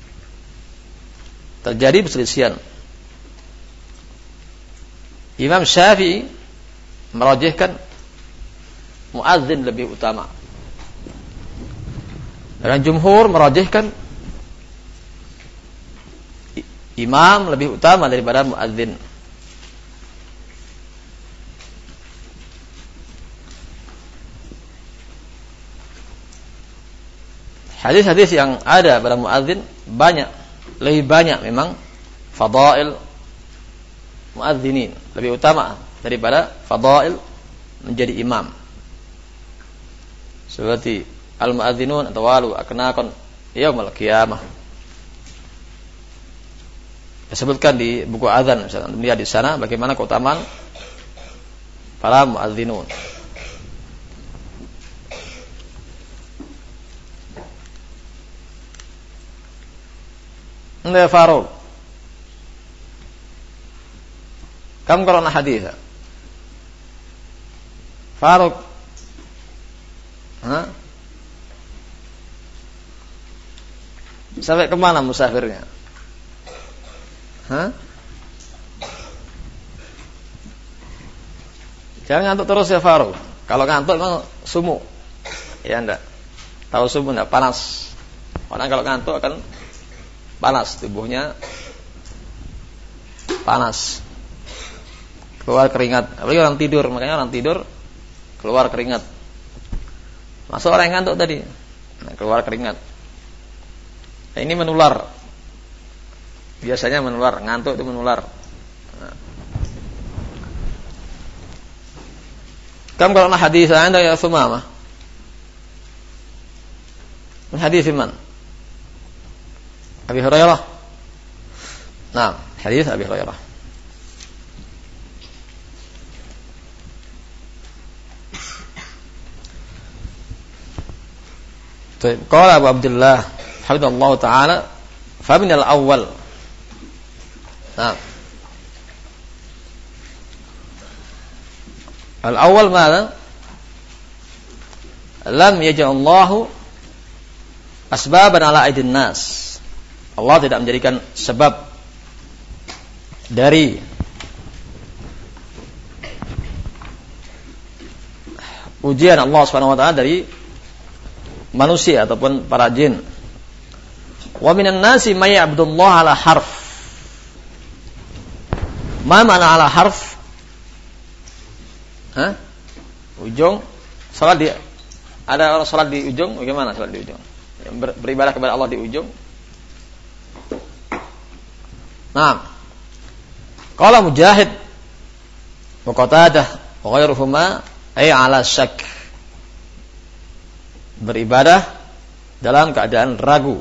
Terjadi perselisihan. Imam Syafi'i merajihkan muadzin lebih utama. Dan jumhur merajihkan imam lebih utama daripada muadzin. Hadis-hadis yang ada pada muadzin banyak, lebih banyak memang fadail muadzinin, lebih utama daripada fadail menjadi imam. Seperti al-muadzinun atawalu aknaqan yaumil qiyamah. Disebutkan di buku azan, misalnya melihat di sana bagaimana keutamaan para muadzinun. Anda Faruq, kam qara'na haditha Faruq, ha? Sampai kemana musafirnya? Hah? Jangan ngantuk terus ya Faruq. Kalau ngantuk memang sumuk. Ya enggak. Tahu sumuk enggak? Panas. Orang kalau ngantuk akan panas, tubuhnya panas, keluar keringat. Apalagi orang tidur, makanya orang tidur keluar keringat. Masuk orang yang ngantuk tadi, nah, keluar keringat. Nah, ini menular. Biasanya menular, ngantuk itu menular. Nah. Kam qara'na hadits anda ya Sumamah? Min hadits man? Abi Hurairah. Nah, hadis Abi Hurairah. Baik, qala Abu Abdullah hafizallahu taala fa min al-awwal Nah. Al-awwal mana? Lam yaj'allahu asbaban ala aidin nas. Allah tidak menjadikan sebab dari ujian Allah Subhanahu wa taala dari manusia ataupun para jin. Wa minan nasi may ya'budullah ala harf. Ma mana ala harf? Hah? Ujung salat di ada orang salat di ujung, bagaimana salat di ujung? Yang ber, beribadah kepada Allah di ujung. Nah, qala Mujahid wa Qatadah wa ghairuhuma ay ala syak. Beribadah dalam keadaan ragu.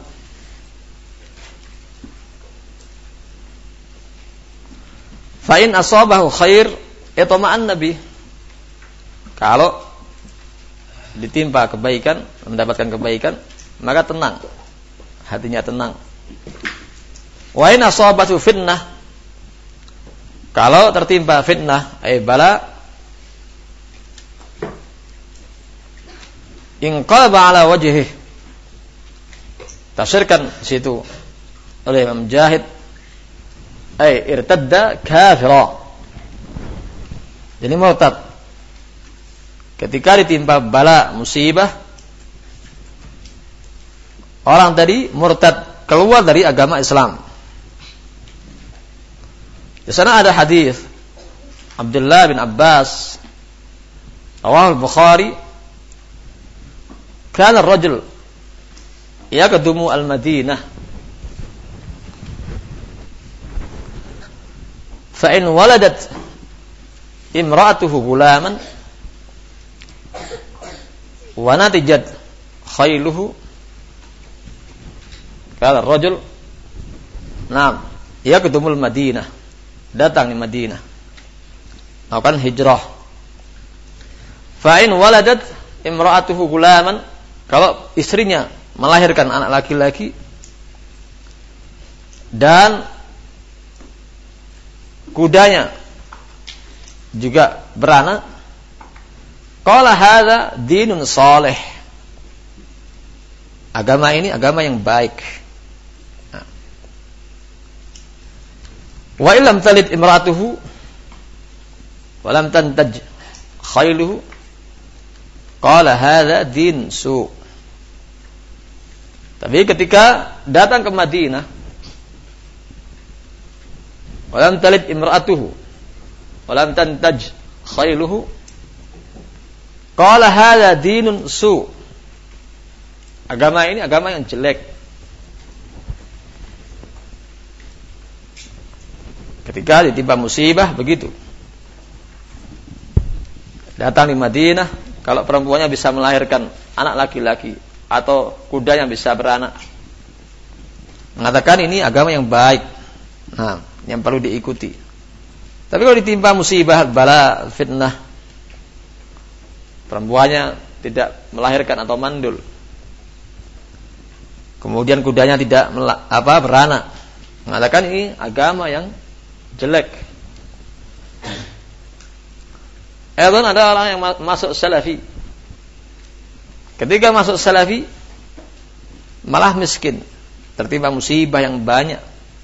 Fa in asabahu khair itama'an nabi. Kalau ditimpa kebaikan, mendapatkan kebaikan, maka tenang. Hatinya tenang. Wa in asabatu fitnah. Kalau tertimpa fitnah, ay bala, inqalaba ala wajhihi. Tafsirkan situ oleh Imam Mujahid, ay irtadda kafira. Jadi murtad. Ketika ditimpa bala musibah, orang tadi murtad, keluar dari agama Islam. Di sana ada hadis Abdullah bin Abbas, rawahu al-Bukhari, kana ar-rajul yaqdumu al-Madinah fa in waladat imra'atuhu gulaman wa natijat khailuhu, kana ar-rajul na'am yaqdumul Madinah, datang di Madinah, melakukan hijrah. Fa in waladat imra'atuhu gulaman, kalau istrinya melahirkan anak laki-laki dan kudanya juga beranak, qala hadza dinun salih. Agama ini agama yang baik. Wa illam talid imra'atuhu wa lam tantaj khailuhu, qala hadza din su. Tapi ketika datang ke Madinah, wa lam talid imra'atuhu wa lam tantaj khailuhu, qala hadza dinun su. Agama ini agama yang jelek. Ketika ditimpa musibah begitu. Datang di Madinah, kalau perempuannya bisa melahirkan anak laki-laki atau kuda yang bisa beranak, mengatakan ini agama yang baik. Nah, yang perlu diikuti. Tapi kalau ditimpa musibah, bala, fitnah, perempuannya tidak melahirkan atau mandul, kemudian kudanya tidak mela- apa beranak, mengatakan ini agama yang jelek. Edan ada orang yang masuk salafi. Ketika masuk salafi malah miskin, tertimpa musibah yang banyak,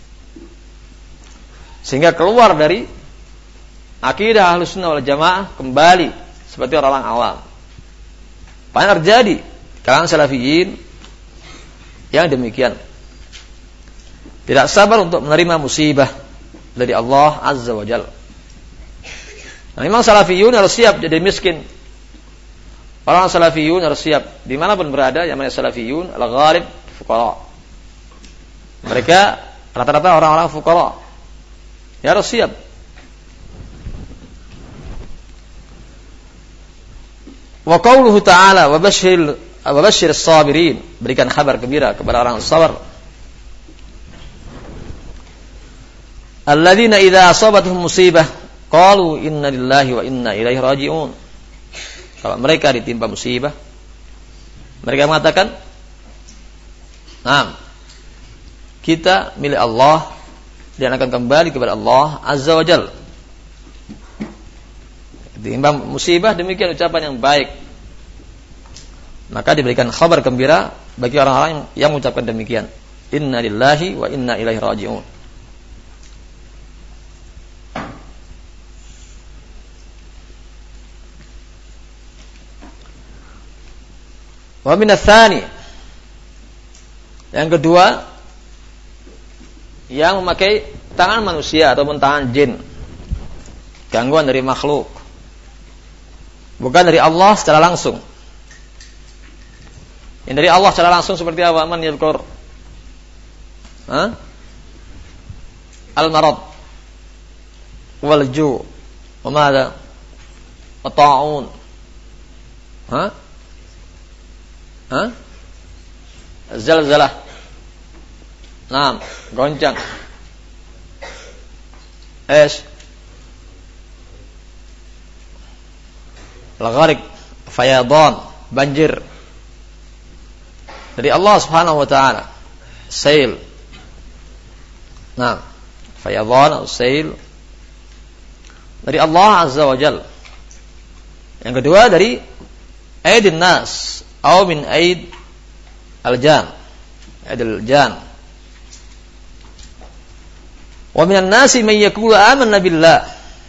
sehingga keluar dari akidah Ahlussunnah wal Jamaah, kembali seperti orang-orang awam. Banyak terjadi kalangan salafiyin yang demikian, tidak sabar untuk menerima musibah dari Allah Azza wa Jalla. Nah, memang salafiyun harus siap jadi miskin. Orang salafiyun harus siap dimanapun berada. Yang namanya salafiyun al-ghalib fuqara. Mereka rata-rata orang-orang fuqara. Ya harus siap. Wa qauluhu ta'ala wa bashir wa bashir as-sabirin, berikan kabar gembira kepada orang sabar. Alladzina idza asabatuhum musibah qalu inna lillahi wa inna ilaihi raji'un. Kalau mereka ditimpa musibah, mereka mengatakan, "Naam, kita milik Allah dan akan kembali kepada Allah Azza wa Jalla. Ditimbang musibah, demikian ucapan yang baik, maka diberikan kabar gembira bagi orang-orang yang, yang mengucapkan demikian. Inna lillahi wa inna ilaihi raji'un. Wa min ats-tsani, yang kedua, yang memakai tangan manusia ataupun tangan jin, gangguan dari makhluk, bukan dari Allah secara langsung. Yang dari Allah secara langsung seperti apa? Man yadhkur ha? Al-marad wal ju' wa madza? Wa ta'un. Ha? Ha? Zalzalah. Naam, goncang. Es. Al-gharq, fayadan, banjir. Dari Allah Subhanahu wa taala. Sail. Naam, fayadan atau sail dari Allah Azza wa Jalla. Yang kedua dari aidin nas atau min aid al-jan, aidil jan. Wa minan nasi may yaqulu amanna billah.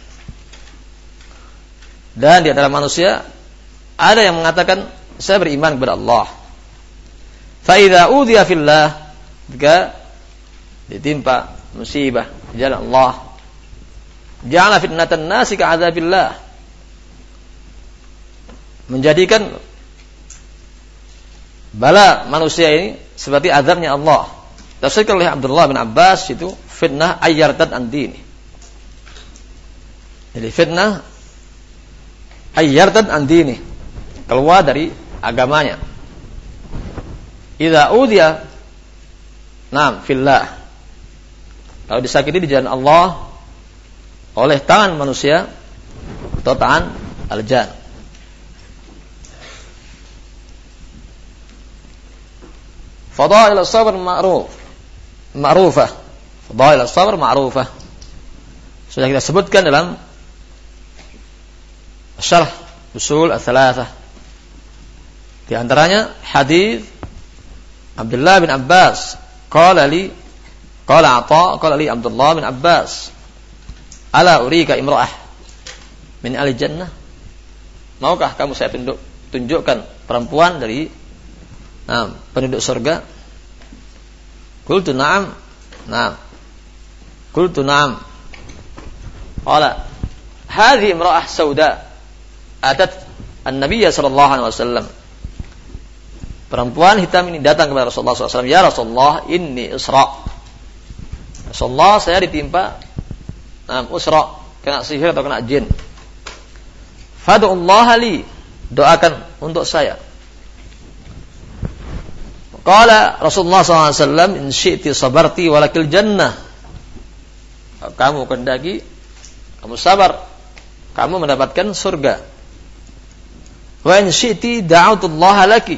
Dan di antara manusia ada yang mengatakan saya beriman kepada Allah. Fa idza udhiya fillah, jika ditimpa musibah di jalan Allah, ja'ala fitnatan nasi ka'adzabillah, menjadikan bala manusia ini seperti azabnya Allah. Tafsirkan oleh Abdullah bin Abbas itu fitnah ayyartad an dini. Jadi fitnah ayyartad an dini, keluar dari agamanya. Idza udiya nam fillah, kalau disakiti di jalan Allah oleh tangan manusia atau tangan al-jan. Fadail as-sabr ma'ruf ma'rufah. Fadail as-sabr ma'rufah. Sudah kita sebutkan dalam syarh usul ats-tsalatsah. Di antaranya hadis Abdullah bin Abbas, qala li qala Atha qala li Abdullah bin Abbas, ala urika imra'ah min ahli jannah. Maukah kamu saya tunjuk, tunjukkan perempuan dari nah, penduduk surga? Qultu na'am. Na'am. Qultu na'am. Qala hadhihi imra'ah sauda atat an-nabiy sallallahu alaihi wasallam. Perempuan hitam ini datang kepada Rasulullah sallallahu alaihi wasallam. Ya Rasulullah, inni isra. Rasulullah, saya ditimpa nah, usra, kena sihir atau kena jin. Fad'ullaha li, doakan untuk saya. Qala Rasulullah sallallahu alaihi wasallam, in syi'ti sabarti walakil jannah. Kamu kendaki, kamu sabar, kamu mendapatkan surga. Wa in syi'ti da'utullaha laki.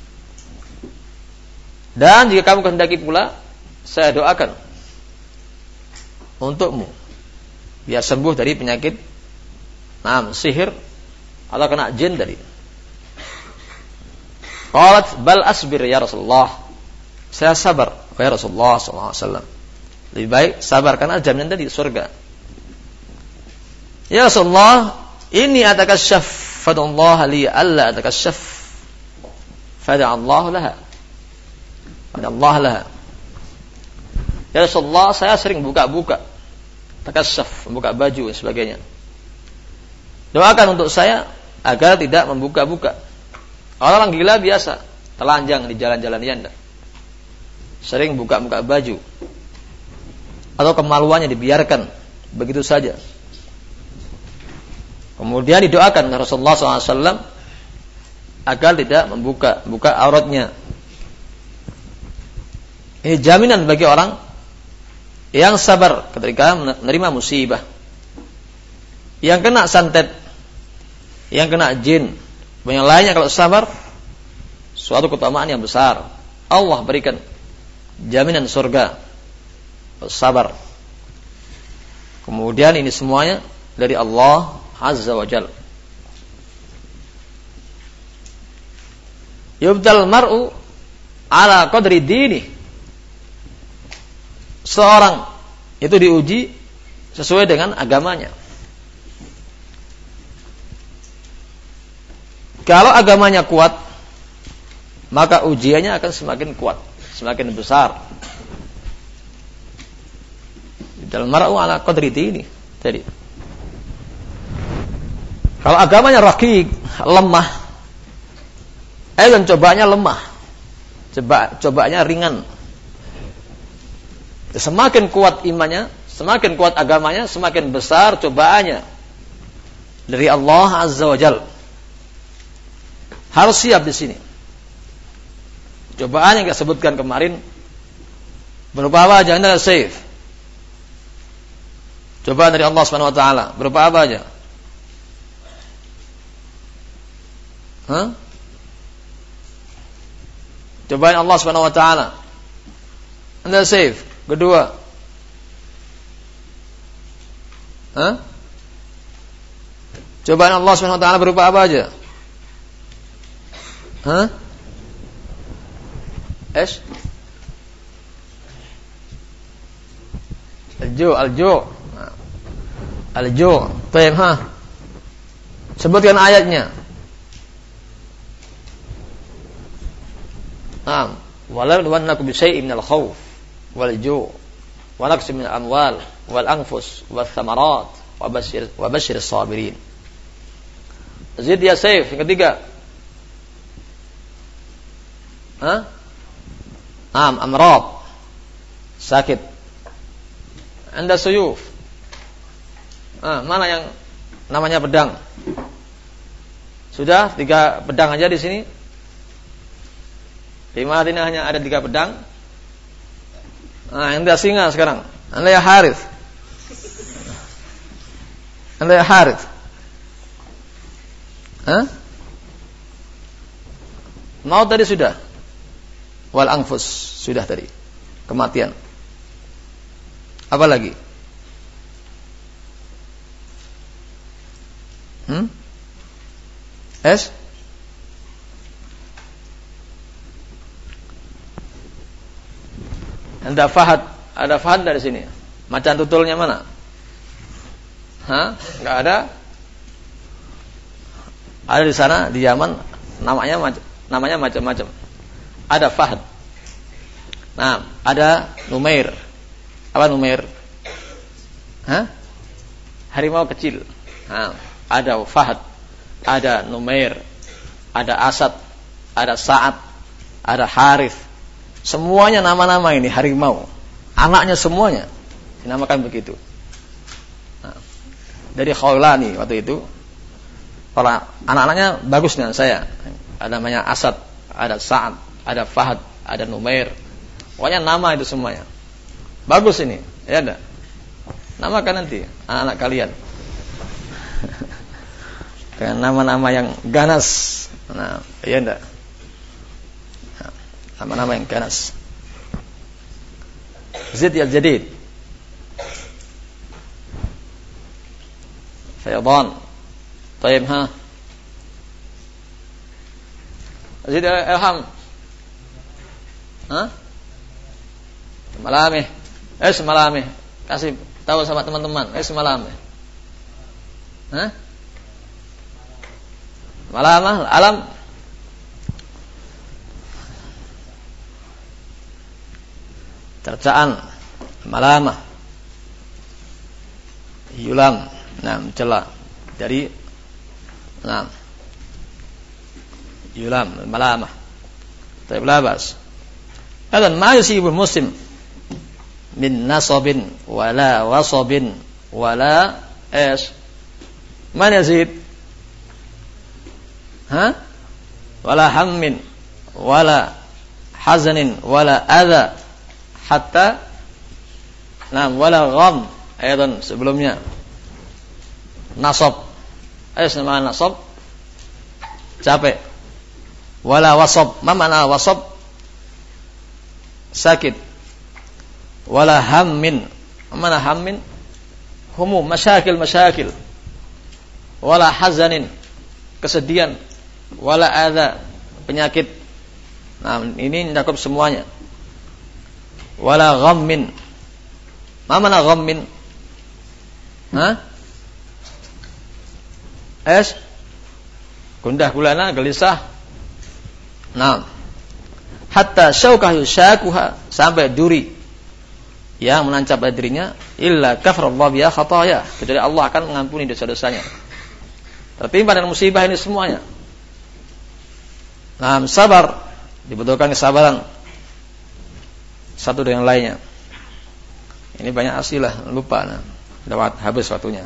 Dan jika kamu kehendaki pula, saya doakan untukmu biar sembuh dari penyakit nah, sihir atau kena jin tadi. Qalat bal asbir ya Rasulullah, saya sabar ya Rasulullah sallallahu alaihi wasallam. Lebih baik sabar karena jaminan tadi surga. Ya Rasulullah, ini atakasyaf fadallahu li alla atakasyaf fadallahu laha. Fadallahu laha. Ya Rasulullah, saya sering buka-buka, takasyaf, membuka baju dan sebagainya. Doakan untuk saya agar tidak membuka-buka. Orang gila biasa telanjang di jalan-jalan yanda, sering buka-buka baju, atau kemaluannya dibiarkan begitu saja. Kemudian didoakan Rasulullah sallallahu alaihi wasallam agar tidak membuka buka auratnya. Ini jaminan bagi orang yang sabar ketika menerima musibah, yang kena santet, yang kena jin, yang lainnya. Kalau sabar, suatu keutamaan yang besar. Allah berikan jaminan surga. Sabar. Kemudian ini semuanya dari Allah Azza wa Jalla. Yubdal mar'u ala qadri dini. Seorang itu diuji sesuai dengan agamanya. Kalau agamanya kuat, maka ujiannya akan semakin kuat, semakin besar. Dalam mar'u ala qadri dini. Jadi, kalau agamanya raqiq, lemah, eh dan cobaannya lemah, coba cobaannya ringan. Semakin kuat imannya, semakin kuat agamanya, semakin besar cobaannya dari Allah Azza wa Jalla. Harus siap di sini. Cobaan yang kita sebutkan kemarin berupa apa aja? Anda safe. Cobaan dari Allah Subhanahu wa taala berupa apa aja? Hah? Cobaan Allah Subhanahu wa taala. Anda safe. Kedua. Hah? Cobaan Allah Subhanahu wa taala berupa apa aja? Hah? Es? Aljo, aljo. Aljo. Baik, ha. Sebutkan ayatnya. Naam. Wala nuwannakum bi syai'in minal khauf wal ju' wa naqsin min al-amwal wal anfus wath thamarat wa basyir wa basyiris sabirin. Zid ya Saif, yang ketiga. Hah? Naam, amrad. Sakit. Anda suyuf. Ah, mana yang namanya pedang? Sudah tiga pedang aja di sini. Di Madinah hanya ada tiga pedang. Ah, Anda singa sekarang. Anda ya Harith. Anda ya Harith. Hah? Mau tadi sudah. Wal anfus sudah tadi. Kematian. Apa lagi? Hmm? Es? Anda fahad, ada fahad dari sini. Macan tutulnya mana? Hah? Enggak ada? Ada di sana di Yaman, namanya namanya macam-macam. Ada fahad. Nah, ada numair. Apa numair? Hah? Harimau kecil. Nah, ada fahad, ada numair, ada asad, ada sa'ad, ada harith. Semuanya nama-nama ini harimau. Anaknya semuanya dinamakan begitu. Nah, dari Khawlani waktu itu, kalau anak-anaknya bagus dengan saya. Ada namanya asad, ada sa'ad, ada fahad, ada numair. Pokoknya nama itu semuanya. Bagus ini, ya enggak? Namakan nanti anak-anak kalian. Dengan nama-nama yang ganas. Nah, ya enggak? Nah, nama-nama yang ganas. Zid al-Jadid. Fayadhan. Tayyib, ha? Zid al-Ilham. Hah? Malamih. Eh semalamih. Kasih tahu sama teman-teman. Eh semalamih. Hah? Malamah, alam. Cercaan. Malamah. Yulam. Nah, mencela dari nah. Yulam, malamah. Taib labas. Dan ma yusibul muslim min nasabin wala wasabin wala es. Mana yazid? Ha? Wala hammin wala hazanin wala adha hatta nam wala gham. Ayatan sebelumnya nasab. Es nama nasab capek. Wala wasab. Ma makna wasab? Sakit. Wala hammin. Mana hammin? humum, masyakil-masyakil, wala hazanin, kesedihan, wala adza, penyakit. Nah, ini mencakup semuanya. Wala ghammin. Ma mana ghammin? Hah? Es? Gundah gulana, gelisah. Nah, hatta syaukah yushakuha, sampai duri yang menancap pada dirinya, illa kafarallahu biha khataya, kecuali Allah akan mengampuni dosa-dosanya. Tertimpa dengan musibah ini semuanya. Nah, sabar, dibutuhkan kesabaran satu dengan lainnya. Ini banyak asilah, lupa, nah, lewat habis waktunya.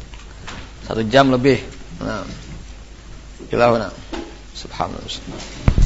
Satu jam lebih. Nah, ilahuna subhanallah.